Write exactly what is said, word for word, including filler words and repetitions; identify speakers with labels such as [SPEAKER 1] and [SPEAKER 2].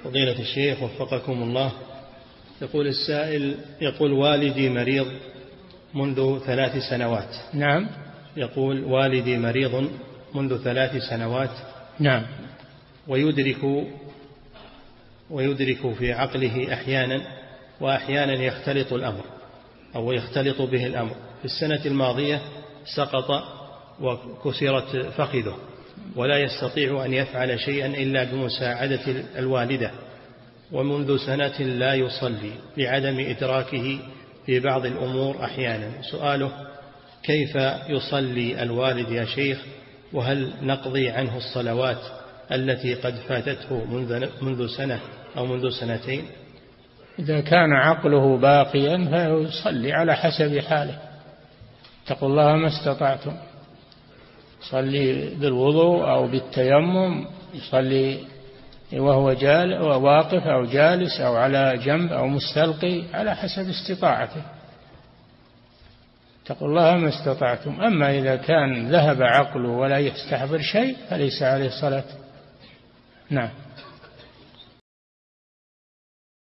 [SPEAKER 1] فضيلة الشيخ وفقكم الله، يقول السائل، يقول والدي مريض منذ ثلاث سنوات.
[SPEAKER 2] نعم.
[SPEAKER 1] يقول والدي مريض منذ ثلاث سنوات.
[SPEAKER 2] نعم.
[SPEAKER 1] ويدرك ويدرك في عقله أحيانا، وأحيانا يختلط الأمر أو يختلط به الأمر. في السنة الماضية سقط وكسرت فخذه، ولا يستطيع أن يفعل شيئا إلا بمساعدة الوالدة، ومنذ سنة لا يصلي لعدم إدراكه في بعض الأمور أحيانا. سؤاله: كيف يصلي الوالد يا شيخ؟ وهل نقضي عنه الصلوات التي قد فاتته منذ سنة أو منذ سنتين؟
[SPEAKER 2] إذا كان عقله باقيا فيصلي على حسب حاله. اتقوا الله ما استطعتم. يصلي بالوضوء أو بالتيمم، يصلي وهو جال واقف أو جالس أو على جنب أو مستلقي على حسب استطاعته. اتقوا الله ما استطعتم. أما إذا كان ذهب عقله ولا يستحضر شيء فليس عليه صلاة. نعم.